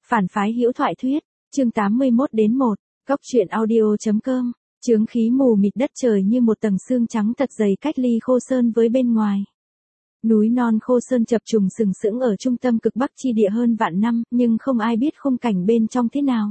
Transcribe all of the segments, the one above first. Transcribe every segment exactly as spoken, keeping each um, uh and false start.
Phản phái hữu thoại thuyết, chương tám mươi mốt đến một, Góc truyện audio.com, chướng khí mù mịt đất trời như một tầng sương trắng thật dày cách ly Khô Sơn với bên ngoài. Núi non Khô Sơn chập trùng sừng sững ở trung tâm cực bắc chi địa hơn vạn năm, nhưng không ai biết khung cảnh bên trong thế nào.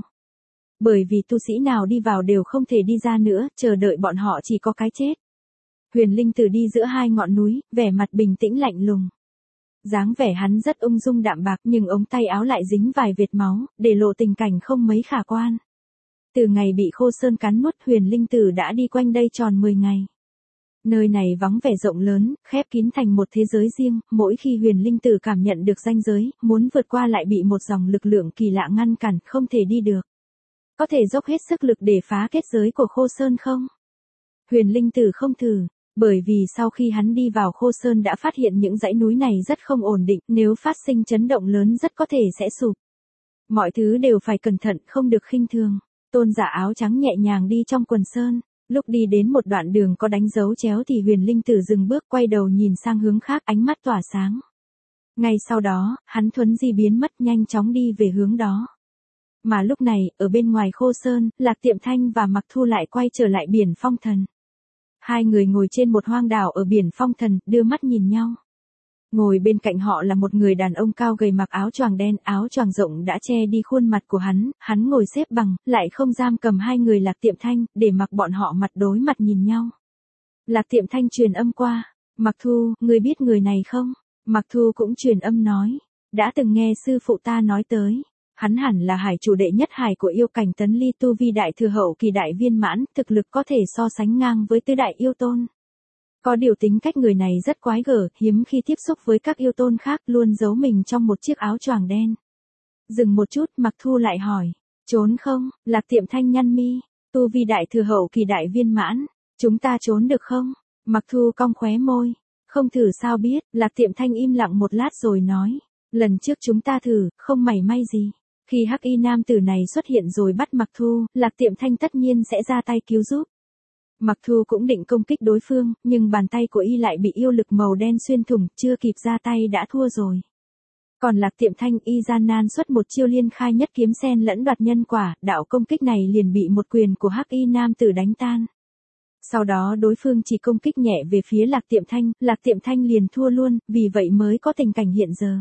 Bởi vì tu sĩ nào đi vào đều không thể đi ra nữa, chờ đợi bọn họ chỉ có cái chết. Huyền Linh Tử đi giữa hai ngọn núi, vẻ mặt bình tĩnh lạnh lùng. Dáng vẻ hắn rất ung dung đạm bạc nhưng ống tay áo lại dính vài vệt máu, để lộ tình cảnh không mấy khả quan. Từ ngày bị Khô Sơn cắn nuốt, Huyền Linh Tử đã đi quanh đây tròn mười ngày. Nơi này vắng vẻ rộng lớn, khép kín thành một thế giới riêng, mỗi khi Huyền Linh Tử cảm nhận được ranh giới, muốn vượt qua lại bị một dòng lực lượng kỳ lạ ngăn cản, không thể đi được. Có thể dốc hết sức lực để phá kết giới của Khô Sơn không? Huyền Linh Tử không thử, bởi vì sau khi hắn đi vào Khô Sơn đã phát hiện những dãy núi này rất không ổn định, nếu phát sinh chấn động lớn rất có thể sẽ sụp. Mọi thứ đều phải cẩn thận, không được khinh thường. Tôn giả áo trắng nhẹ nhàng đi trong quần sơn, lúc đi đến một đoạn đường có đánh dấu chéo thì Huyền Linh Tử dừng bước, quay đầu nhìn sang hướng khác, ánh mắt tỏa sáng. Ngay sau đó, hắn thuấn di biến mất, nhanh chóng đi về hướng đó. Mà lúc này, ở bên ngoài Khô Sơn, Lạc Tiệm Thanh và Mặc Thu lại quay trở lại biển Phong Thần. Hai người ngồi trên một hoang đảo ở biển Phong Thần, đưa mắt nhìn nhau. Ngồi bên cạnh họ là một người đàn ông cao gầy mặc áo choàng đen, áo choàng rộng đã che đi khuôn mặt của hắn, hắn ngồi xếp bằng, lại không giam cầm hai người Lạc Tiệm Thanh, để mặc bọn họ mặt đối mặt nhìn nhau. Lạc Tiệm Thanh truyền âm qua, Mặc Thu, ngươi biết người này không? Mặc Thu cũng truyền âm nói, đã từng nghe sư phụ ta nói tới. Hắn hẳn là hải chủ đệ nhất hải của yêu cảnh Tấn Ly, tu vi đại thừa hậu kỳ đại viên mãn, thực lực có thể so sánh ngang với tứ đại yêu tôn. Có điều tính cách người này rất quái gở, hiếm khi tiếp xúc với các yêu tôn khác, luôn giấu mình trong một chiếc áo choàng đen. Dừng một chút, Mặc Thu lại hỏi, trốn không? Lạc Tiệm Thanh nhăn mi, tu vi đại thừa hậu kỳ đại viên mãn, chúng ta trốn được không? Mặc Thu cong khóe môi, không thử sao biết. Lạc Tiệm Thanh im lặng một lát rồi nói, lần trước chúng ta thử, không mảy may gì. Khi hắc y nam tử này xuất hiện rồi bắt Mặc Thu, Lạc Tiệm Thanh tất nhiên sẽ ra tay cứu giúp. Mặc Thu cũng định công kích đối phương, nhưng bàn tay của y lại bị yêu lực màu đen xuyên thủng, chưa kịp ra tay đã thua rồi. Còn Lạc Tiệm Thanh, y gian nan xuất một chiêu liên khai nhất kiếm sen lẫn đoạt nhân quả, đạo công kích này liền bị một quyền của hắc y nam tử đánh tan. Sau đó đối phương chỉ công kích nhẹ về phía Lạc Tiệm Thanh, Lạc Tiệm Thanh liền thua luôn, vì vậy mới có tình cảnh hiện giờ.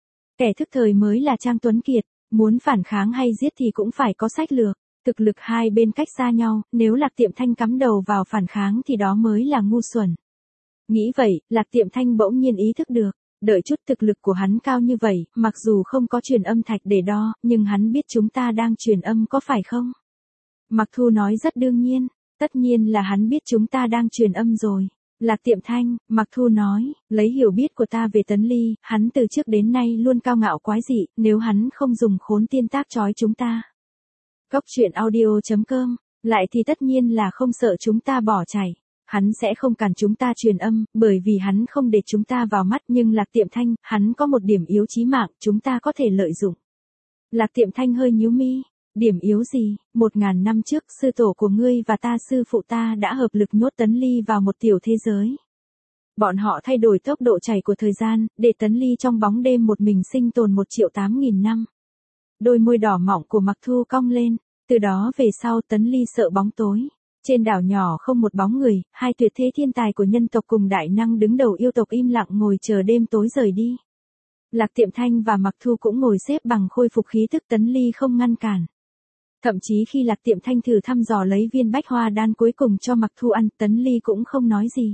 Kẻ thức thời mới là Trang Tuấn Kiệt. Muốn phản kháng hay giết thì cũng phải có sách lược. Thực lực hai bên cách xa nhau, nếu Lạc Tiệm Thanh cắm đầu vào phản kháng thì đó mới là ngu xuẩn. Nghĩ vậy, Lạc Tiệm Thanh bỗng nhiên ý thức được, đợi chút, thực lực của hắn cao như vậy, mặc dù không có truyền âm thạch để đo, nhưng hắn biết chúng ta đang truyền âm có phải không? Mặc Thu nói rất đương nhiên, tất nhiên là hắn biết chúng ta đang truyền âm rồi. Lạc Tiệm Thanh, Mặc Thu nói, lấy hiểu biết của ta về Tấn Ly, hắn từ trước đến nay luôn cao ngạo quái dị, nếu hắn không dùng khốn tiên tác trói chúng ta. Góc truyện audio.com, lại thì tất nhiên là không sợ chúng ta bỏ chạy. Hắn sẽ không cản chúng ta truyền âm, bởi vì hắn không để chúng ta vào mắt, nhưng Lạc Tiệm Thanh, hắn có một điểm yếu chí mạng, chúng ta có thể lợi dụng. Lạc Tiệm Thanh hơi nhíu mi. Điểm yếu gì? Một ngàn năm trước, sư tổ của ngươi và ta, sư phụ ta đã hợp lực nhốt Tấn Ly vào một tiểu thế giới. Bọn họ thay đổi tốc độ chảy của thời gian, để Tấn Ly trong bóng đêm một mình sinh tồn một triệu tám nghìn năm. Đôi môi đỏ mọng của Mặc Thu cong lên, từ đó về sau Tấn Ly sợ bóng tối. Trên đảo nhỏ không một bóng người, hai tuyệt thế thiên tài của nhân tộc cùng đại năng đứng đầu yêu tộc im lặng ngồi chờ đêm tối rời đi. Lạc Tiệm Thanh và Mặc Thu cũng ngồi xếp bằng khôi phục khí tức, Tấn Ly không ngăn cản. Thậm chí khi Lạc Tiệm Thanh thử thăm dò lấy viên bách hoa đan cuối cùng cho Mặc Thu ăn, Tấn Ly cũng không nói gì.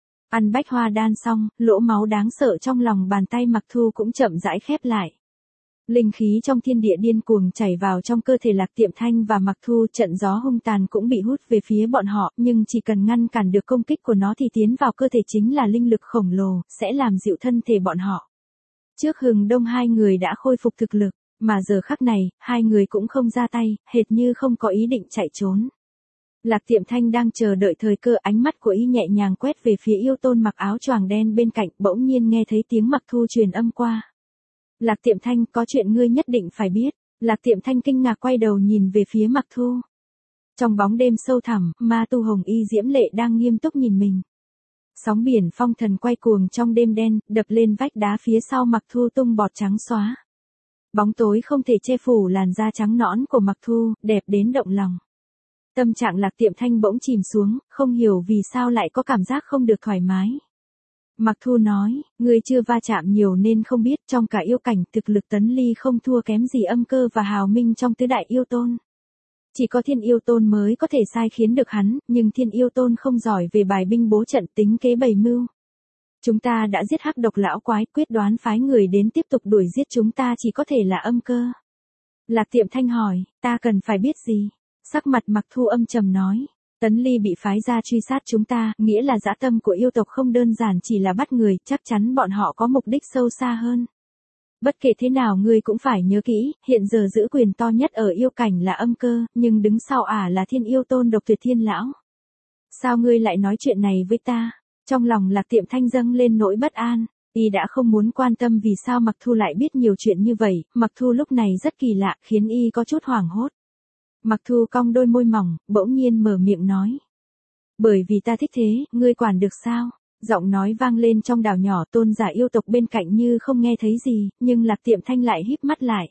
Ăn bách hoa đan xong, lỗ máu đáng sợ trong lòng bàn tay Mặc Thu cũng chậm rãi khép lại. Linh khí trong thiên địa điên cuồng chảy vào trong cơ thể Lạc Tiệm Thanh và Mặc Thu, trận gió hung tàn cũng bị hút về phía bọn họ, nhưng chỉ cần ngăn cản được công kích của nó thì tiến vào cơ thể chính là linh lực khổng lồ, sẽ làm dịu thân thể bọn họ. Trước Hừng Đông hai người đã khôi phục thực lực. Mà giờ khắc này, hai người cũng không ra tay, hệt như không có ý định chạy trốn. Lạc Tiệm Thanh đang chờ đợi thời cơ, ánh mắt của y nhẹ nhàng quét về phía yêu tôn mặc áo choàng đen bên cạnh, bỗng nhiên nghe thấy tiếng Mặc Thu truyền âm qua. Lạc Tiệm Thanh, có chuyện ngươi nhất định phải biết. Lạc Tiệm Thanh kinh ngạc quay đầu nhìn về phía Mặc Thu. Trong bóng đêm sâu thẳm, ma tu hồng y diễm lệ đang nghiêm túc nhìn mình. Sóng biển Phong Thần quay cuồng trong đêm đen, đập lên vách đá phía sau Mặc Thu tung bọt trắng xóa. Bóng tối không thể che phủ làn da trắng nõn của Mặc Thu, đẹp đến động lòng. Tâm trạng Lạc Tiệm Thanh bỗng chìm xuống, không hiểu vì sao lại có cảm giác không được thoải mái. Mặc Thu nói, ngươi chưa va chạm nhiều nên không biết, trong cả yêu cảnh thực lực Tấn Ly không thua kém gì Âm Cơ và Hào Minh trong tứ đại yêu tôn. Chỉ có Thiên Yêu Tôn mới có thể sai khiến được hắn, nhưng Thiên Yêu Tôn không giỏi về bài binh bố trận tính kế bày mưu. Chúng ta đã giết hắc độc lão quái, quyết đoán phái người đến tiếp tục đuổi giết chúng ta chỉ có thể là Âm Cơ. Lạc Tiệm Thanh hỏi, ta cần phải biết gì? Sắc mặt Mặc Thu âm trầm nói, Tấn Ly bị phái ra truy sát chúng ta, nghĩa là dã tâm của yêu tộc không đơn giản chỉ là bắt người, chắc chắn bọn họ có mục đích sâu xa hơn. Bất kể thế nào ngươi cũng phải nhớ kỹ, hiện giờ giữ quyền to nhất ở yêu cảnh là Âm Cơ, nhưng đứng sau ả là Thiên Yêu Tôn Độc Tuyệt Thiên Lão. Sao ngươi lại nói chuyện này với ta? Trong lòng Lạc Tiệm Thanh dâng lên nỗi bất an, y đã không muốn quan tâm vì sao Mặc Thu lại biết nhiều chuyện như vậy, Mặc Thu lúc này rất kỳ lạ, khiến y có chút hoảng hốt. Mặc Thu cong đôi môi mỏng, bỗng nhiên mở miệng nói. Bởi vì ta thích thế, ngươi quản được sao? Giọng nói vang lên trong đảo nhỏ, tôn giả yêu tộc bên cạnh như không nghe thấy gì, nhưng Lạc Tiệm Thanh lại híp mắt lại.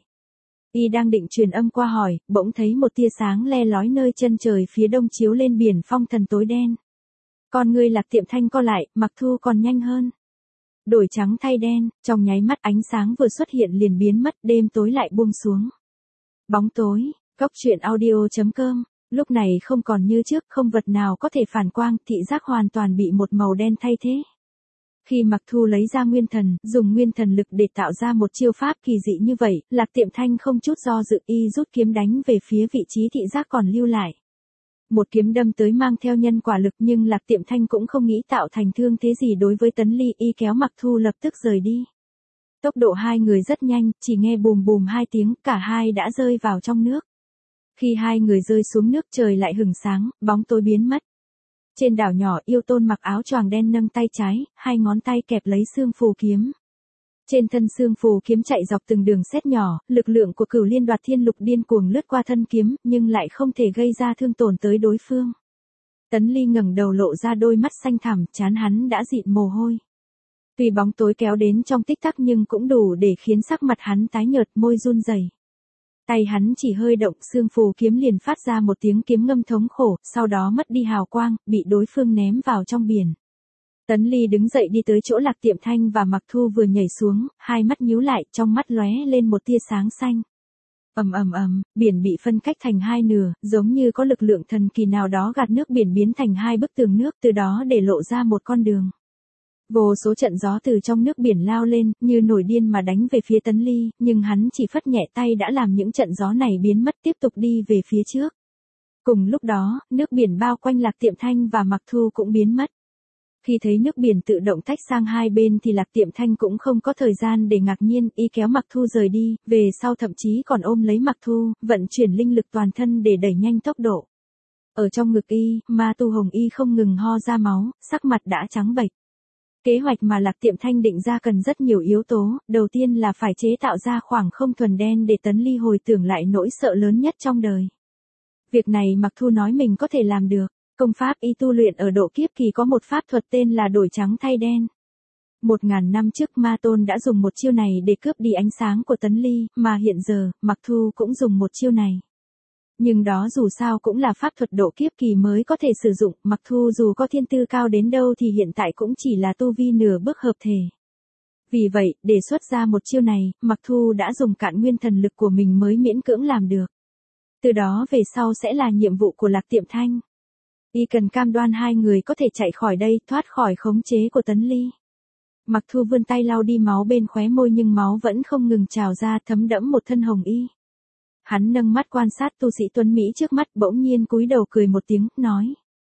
Y đang định truyền âm qua hỏi, bỗng thấy một tia sáng le lói nơi chân trời phía đông chiếu lên biển phong thần tối đen. Con ngươi Lạc Tiệm Thanh co lại, Mặc Thu còn nhanh hơn. Đổi trắng thay đen, trong nháy mắt ánh sáng vừa xuất hiện liền biến mất, đêm tối lại buông xuống. Bóng tối, Cốc truyện audio chấm com, lúc này không còn như trước, không vật nào có thể phản quang, thị giác hoàn toàn bị một màu đen thay thế. Khi Mặc Thu lấy ra nguyên thần, dùng nguyên thần lực để tạo ra một chiêu pháp kỳ dị như vậy, Lạc Tiệm Thanh không chút do dự y rút kiếm đánh về phía vị trí thị giác còn lưu lại. Một kiếm đâm tới mang theo nhân quả lực nhưng Lạc Tiệm Thanh cũng không nghĩ tạo thành thương thế gì đối với Tấn Ly, y kéo Mặc Thu lập tức rời đi. Tốc độ hai người rất nhanh, chỉ nghe bùm bùm hai tiếng, cả hai đã rơi vào trong nước. Khi hai người rơi xuống nước trời lại hửng sáng, bóng tối biến mất. Trên đảo nhỏ yêu tôn mặc áo choàng đen nâng tay trái, hai ngón tay kẹp lấy xương phù kiếm. Trên thân xương phù kiếm chạy dọc từng đường sét nhỏ, lực lượng của Cửu Liên Đoạt Thiên Lục điên cuồng lướt qua thân kiếm, nhưng lại không thể gây ra thương tổn tới đối phương. Tấn Ly ngẩng đầu lộ ra đôi mắt xanh thẳm, trán hắn đã dịn mồ hôi. Tuy bóng tối kéo đến trong tích tắc nhưng cũng đủ để khiến sắc mặt hắn tái nhợt, môi run rẩy. Tay hắn chỉ hơi động, xương phù kiếm liền phát ra một tiếng kiếm ngâm thống khổ, sau đó mất đi hào quang, bị đối phương ném vào trong biển. Tấn Ly đứng dậy đi tới chỗ Lạc Tiệm Thanh và Mặc Thu vừa nhảy xuống, hai mắt nhíu lại, trong mắt lóe lên một tia sáng xanh. Ầm ầm ầm, biển bị phân cách thành hai nửa, giống như có lực lượng thần kỳ nào đó gạt nước biển biến thành hai bức tường nước, từ đó để lộ ra một con đường. Vô số trận gió từ trong nước biển lao lên, như nổi điên mà đánh về phía Tấn Ly, nhưng hắn chỉ phất nhẹ tay đã làm những trận gió này biến mất, tiếp tục đi về phía trước. Cùng lúc đó, nước biển bao quanh Lạc Tiệm Thanh và Mặc Thu cũng biến mất. Khi thấy nước biển tự động tách sang hai bên thì Lạc Tiệm Thanh cũng không có thời gian để ngạc nhiên, y kéo Mặc Thu rời đi, về sau thậm chí còn ôm lấy Mặc Thu, vận chuyển linh lực toàn thân để đẩy nhanh tốc độ. Ở trong ngực y, ma tu hồng y không ngừng ho ra máu, sắc mặt đã trắng bệch. Kế hoạch mà Lạc Tiệm Thanh định ra cần rất nhiều yếu tố, đầu tiên là phải chế tạo ra khoảng không thuần đen để Tấn Ly hồi tưởng lại nỗi sợ lớn nhất trong đời. Việc này Mặc Thu nói mình có thể làm được, công pháp y tu luyện ở độ kiếp kỳ có một pháp thuật tên là đổi trắng thay đen. Một ngàn năm trước Ma Tôn đã dùng một chiêu này để cướp đi ánh sáng của Tấn Ly, mà hiện giờ, Mặc Thu cũng dùng một chiêu này. Nhưng đó dù sao cũng là pháp thuật độ kiếp kỳ mới có thể sử dụng, Mặc Thu dù có thiên tư cao đến đâu thì hiện tại cũng chỉ là tu vi nửa bước hợp thể. Vì vậy, để xuất ra một chiêu này, Mặc Thu đã dùng cạn nguyên thần lực của mình mới miễn cưỡng làm được. Từ đó về sau sẽ là nhiệm vụ của Lạc Tiệm Thanh. Y cần cam đoan hai người có thể chạy khỏi đây, thoát khỏi khống chế của Tấn Ly. Mặc Thu vươn tay lau đi máu bên khóe môi nhưng máu vẫn không ngừng trào ra, thấm đẫm một thân hồng y. Hắn nâng mắt quan sát tu sĩ tuấn Mỹ trước mắt, bỗng nhiên cúi đầu cười một tiếng, nói.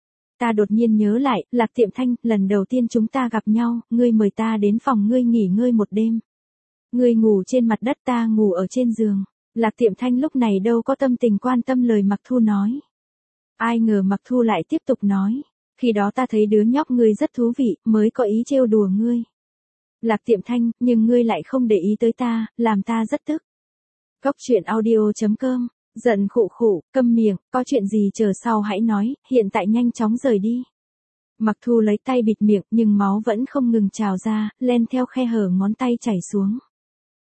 Ta đột nhiên nhớ lại, Lạc Tiệm Thanh, lần đầu tiên chúng ta gặp nhau, ngươi mời ta đến phòng ngươi nghỉ ngơi một đêm. Ngươi ngủ trên mặt đất, ta ngủ ở trên giường. Lạc Tiệm Thanh lúc này đâu có tâm tình quan tâm lời Mặc Thu nói. Ai ngờ Mặc Thu lại tiếp tục nói. Khi đó ta thấy đứa nhóc ngươi rất thú vị, mới có ý trêu đùa ngươi. Lạc Tiệm Thanh, nhưng ngươi lại không để ý tới ta, làm ta rất tức. Cốc truyện audio chấm com, giận khụ khụ, câm miệng, có chuyện gì chờ sau hãy nói, hiện tại nhanh chóng rời đi. Mặc Thu lấy tay bịt miệng nhưng máu vẫn không ngừng trào ra, len theo khe hở ngón tay chảy xuống.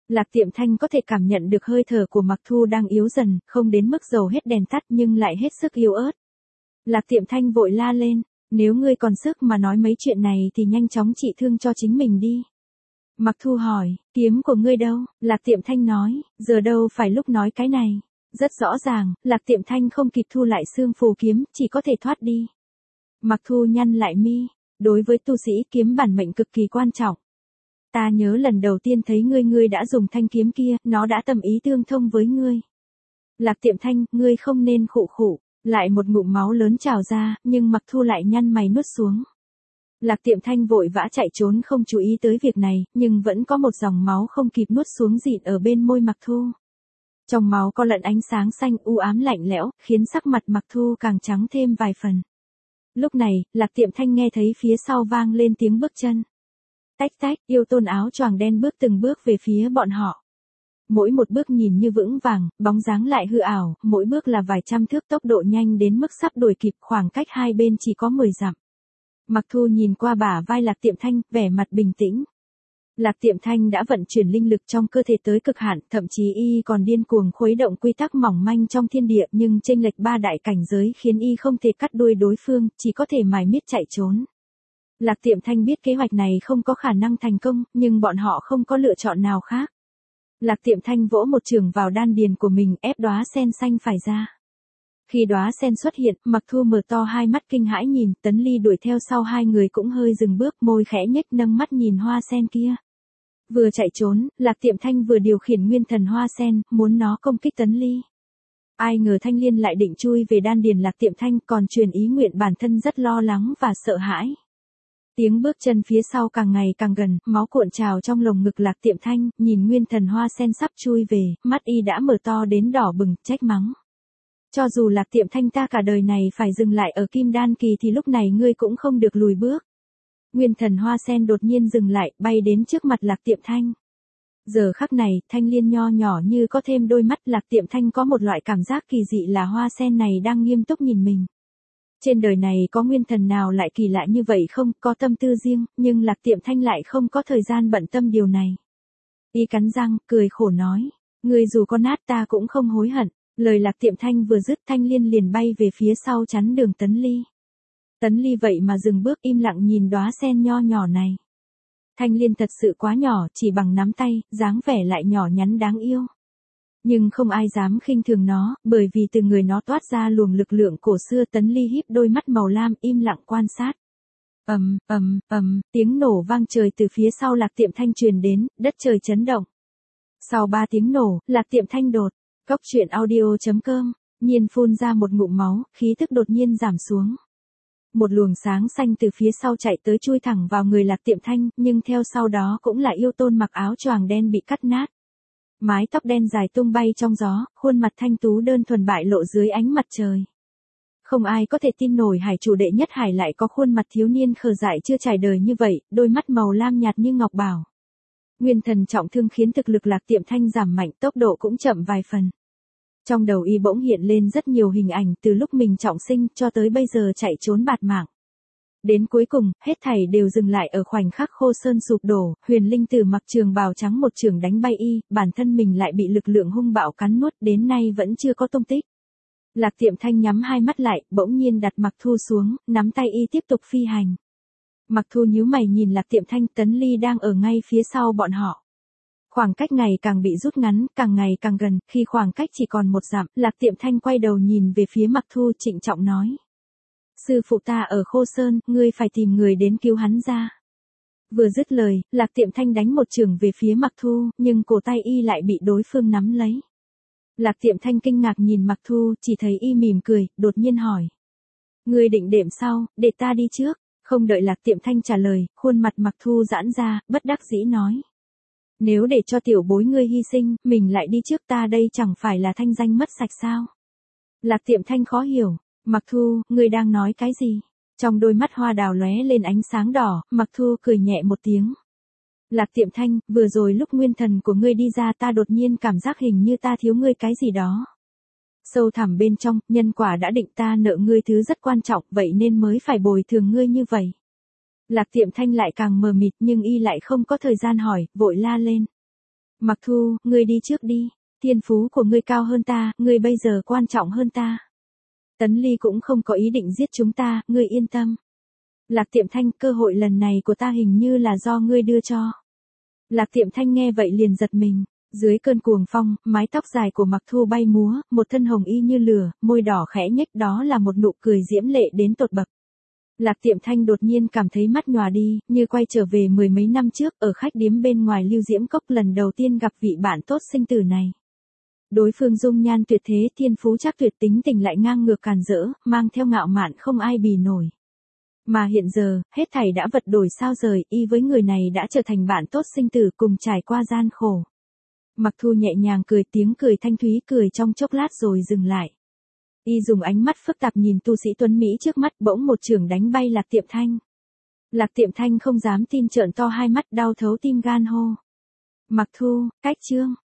Lạc Tiệm Thanh có thể cảm nhận được hơi thở của Mặc Thu đang yếu dần, không đến mức dầu hết đèn tắt nhưng lại hết sức yếu ớt. Lạc Tiệm Thanh vội la lên, nếu ngươi còn sức mà nói mấy chuyện này thì nhanh chóng trị thương cho chính mình đi. Mặc Thu hỏi, kiếm của ngươi đâu? Lạc Tiệm Thanh nói, giờ đâu phải lúc nói cái này. Rất rõ ràng, Lạc Tiệm Thanh không kịp thu lại xương phù kiếm, chỉ có thể thoát đi. Mặc Thu nhăn lại mi, đối với tu sĩ kiếm bản mệnh cực kỳ quan trọng. Ta nhớ lần đầu tiên thấy ngươi ngươi đã dùng thanh kiếm kia, nó đã tâm ý tương thông với ngươi. Lạc Tiệm Thanh, ngươi không nên khụ khụ, lại một ngụm máu lớn trào ra, nhưng Mặc Thu lại nhăn mày nuốt xuống. Lạc Tiệm Thanh vội vã chạy trốn không chú ý tới việc này, nhưng vẫn có một dòng máu không kịp nuốt xuống dịn ở bên môi Mặc Thu. Trong máu có lẫn ánh sáng xanh u ám lạnh lẽo, khiến sắc mặt Mặc Thu càng trắng thêm vài phần. Lúc này, Lạc Tiệm Thanh nghe thấy phía sau vang lên tiếng bước chân. Tách tách, yêu tôn áo choàng đen bước từng bước về phía bọn họ. Mỗi một bước nhìn như vững vàng, bóng dáng lại hư ảo, mỗi bước là vài trăm thước, tốc độ nhanh đến mức sắp đuổi kịp, khoảng cách hai bên chỉ có mười dặm. Mặc Thu nhìn qua bả vai Lạc Tiệm Thanh, vẻ mặt bình tĩnh. Lạc Tiệm Thanh đã vận chuyển linh lực trong cơ thể tới cực hạn, thậm chí y còn điên cuồng khuấy động quy tắc mỏng manh trong thiên địa, nhưng chênh lệch ba đại cảnh giới khiến y không thể cắt đuôi đối phương, chỉ có thể mài miết chạy trốn. Lạc Tiệm Thanh biết kế hoạch này không có khả năng thành công, nhưng bọn họ không có lựa chọn nào khác. Lạc Tiệm Thanh vỗ một chưởng vào đan điền của mình, ép đóa sen xanh phải ra. Khi đóa sen xuất hiện, Mặc Thu mở to hai mắt kinh hãi nhìn, Tấn Ly đuổi theo sau hai người cũng hơi dừng bước, môi khẽ nhếch nâng mắt nhìn hoa sen kia. Vừa chạy trốn, Lạc Tiệm Thanh vừa điều khiển nguyên thần hoa sen, muốn nó công kích Tấn Ly. Ai ngờ Thanh Liên lại định chui về đan điền Lạc Tiệm Thanh, còn truyền ý nguyện bản thân rất lo lắng và sợ hãi. Tiếng bước chân phía sau càng ngày càng gần, máu cuộn trào trong lồng ngực Lạc Tiệm Thanh, nhìn nguyên thần hoa sen sắp chui về, mắt y đã mở to đến đỏ bừng, trách mắng. Cho dù Lạc Tiệm Thanh ta cả đời này phải dừng lại ở kim đan kỳ thì lúc này ngươi cũng không được lùi bước. Nguyên thần hoa sen đột nhiên dừng lại, bay đến trước mặt Lạc Tiệm Thanh. Giờ khắc này, Thanh Liên nho nhỏ như có thêm đôi mắt, Lạc Tiệm Thanh có một loại cảm giác kỳ dị là hoa sen này đang nghiêm túc nhìn mình. Trên đời này có nguyên thần nào lại kỳ lạ như vậy không, có tâm tư riêng, nhưng Lạc Tiệm Thanh lại không có thời gian bận tâm điều này. Y cắn răng, cười khổ nói, ngươi dù có nát ta cũng không hối hận. Lời Lạc Tiệm Thanh vừa dứt, Thanh Liên liền bay về phía sau chắn đường Tấn Ly. Tấn Ly vậy mà dừng bước im lặng nhìn đóa sen nho nhỏ này. Thanh Liên thật sự quá nhỏ, chỉ bằng nắm tay, dáng vẻ lại nhỏ nhắn đáng yêu. Nhưng không ai dám khinh thường nó, bởi vì từ người nó toát ra luồng lực lượng cổ xưa. Tấn Ly híp đôi mắt màu lam im lặng quan sát. Ầm, ầm, ầm, tiếng nổ vang trời từ phía sau Lạc Tiệm Thanh truyền đến, đất trời chấn động. Sau ba tiếng nổ, Lạc Tiệm Thanh đột. Cốc truyện audio chấm com, Nhiên phun ra một ngụm máu, khí tức đột nhiên giảm xuống. Một luồng sáng xanh từ phía sau chạy tới chui thẳng vào người Lạc Tiệm Thanh, nhưng theo sau đó cũng là yêu tôn mặc áo choàng đen bị cắt nát. Mái tóc đen dài tung bay trong gió, khuôn mặt thanh tú đơn thuần bại lộ dưới ánh mặt trời. Không ai có thể tin nổi hải chủ đệ nhất hải lại có khuôn mặt thiếu niên khờ dại chưa trải đời như vậy, đôi mắt màu lam nhạt như ngọc bảo. Nguyên thần trọng thương khiến thực lực Lạc Tiệm Thanh giảm mạnh, tốc độ cũng chậm vài phần. Trong đầu y bỗng hiện lên rất nhiều hình ảnh từ lúc mình trọng sinh cho tới bây giờ chạy trốn bạt mạng. Đến cuối cùng, hết thảy đều dừng lại ở khoảnh khắc Khô Sơn sụp đổ, Huyền Linh Tử mặc trường bào trắng một trường đánh bay y, bản thân mình lại bị lực lượng hung bạo cắn nuốt, đến nay vẫn chưa có tung tích. Lạc Tiệm Thanh nhắm hai mắt lại, bỗng nhiên đặt Mặc Thu xuống, nắm tay y tiếp tục phi hành. Mặc Thu nhíu mày nhìn Lạc Tiệm Thanh, Tấn Ly đang ở ngay phía sau bọn họ. Khoảng cách ngày càng bị rút ngắn, càng ngày càng gần, khi khoảng cách chỉ còn một dặm, Lạc Tiệm Thanh quay đầu nhìn về phía Mặc Thu trịnh trọng nói. Sư phụ ta ở Khô Sơn, ngươi phải tìm người đến cứu hắn ra. Vừa dứt lời, Lạc Tiệm Thanh đánh một chưởng về phía Mặc Thu, nhưng cổ tay y lại bị đối phương nắm lấy. Lạc Tiệm Thanh kinh ngạc nhìn Mặc Thu, chỉ thấy y mỉm cười, đột nhiên hỏi. Ngươi định đệm sau, để ta đi trước. Không đợi Lạc Tiệm Thanh trả lời, khuôn mặt Mặc Thu giãn ra, bất đắc dĩ nói. Nếu để cho tiểu bối ngươi hy sinh, mình lại đi trước ta đây chẳng phải là thanh danh mất sạch sao? Lạc Tiệm Thanh khó hiểu, Mặc Thu, ngươi đang nói cái gì? Trong đôi mắt hoa đào lóe lên ánh sáng đỏ, Mặc Thu cười nhẹ một tiếng. Lạc Tiệm Thanh, vừa rồi lúc nguyên thần của ngươi đi ra ta đột nhiên cảm giác hình như ta thiếu ngươi cái gì đó. Sâu thẳm bên trong, nhân quả đã định ta nợ ngươi thứ rất quan trọng, vậy nên mới phải bồi thường ngươi như vậy. Lạc Tiệm Thanh lại càng mờ mịt nhưng y lại không có thời gian hỏi, vội la lên. Mặc Thu, ngươi đi trước đi. Thiên phú của ngươi cao hơn ta, ngươi bây giờ quan trọng hơn ta. Tấn Ly cũng không có ý định giết chúng ta, ngươi yên tâm. Lạc Tiệm Thanh, cơ hội lần này của ta hình như là do ngươi đưa cho. Lạc Tiệm Thanh nghe vậy liền giật mình. Dưới cơn cuồng phong, mái tóc dài của Mặc Thu bay múa, một thân hồng y như lửa, môi đỏ khẽ nhếch, đó là một nụ cười diễm lệ đến tột bậc. Lạc Tiệm Thanh đột nhiên cảm thấy mắt nhòa đi, như quay trở về mười mấy năm trước, ở khách điếm bên ngoài Lưu Diễm Cốc lần đầu tiên gặp vị bạn tốt sinh tử này. Đối phương dung nhan tuyệt thế, thiên phú chắc tuyệt, tính tình lại ngang ngược càn rỡ, mang theo ngạo mạn không ai bì nổi. Mà hiện giờ, hết thảy đã vật đổi sao rời, y với người này đã trở thành bạn tốt sinh tử, cùng trải qua gian khổ. Mặc Thu nhẹ nhàng cười, tiếng cười thanh thúy, cười trong chốc lát rồi dừng lại. Y dùng ánh mắt phức tạp nhìn tu sĩ tuấn Mỹ trước mắt, bỗng một chưởng đánh bay Lạc Tiệm Thanh. Lạc Tiệm Thanh không dám tin, trợn to hai mắt, đau thấu tim gan hô. Mặc Thu, cách chương.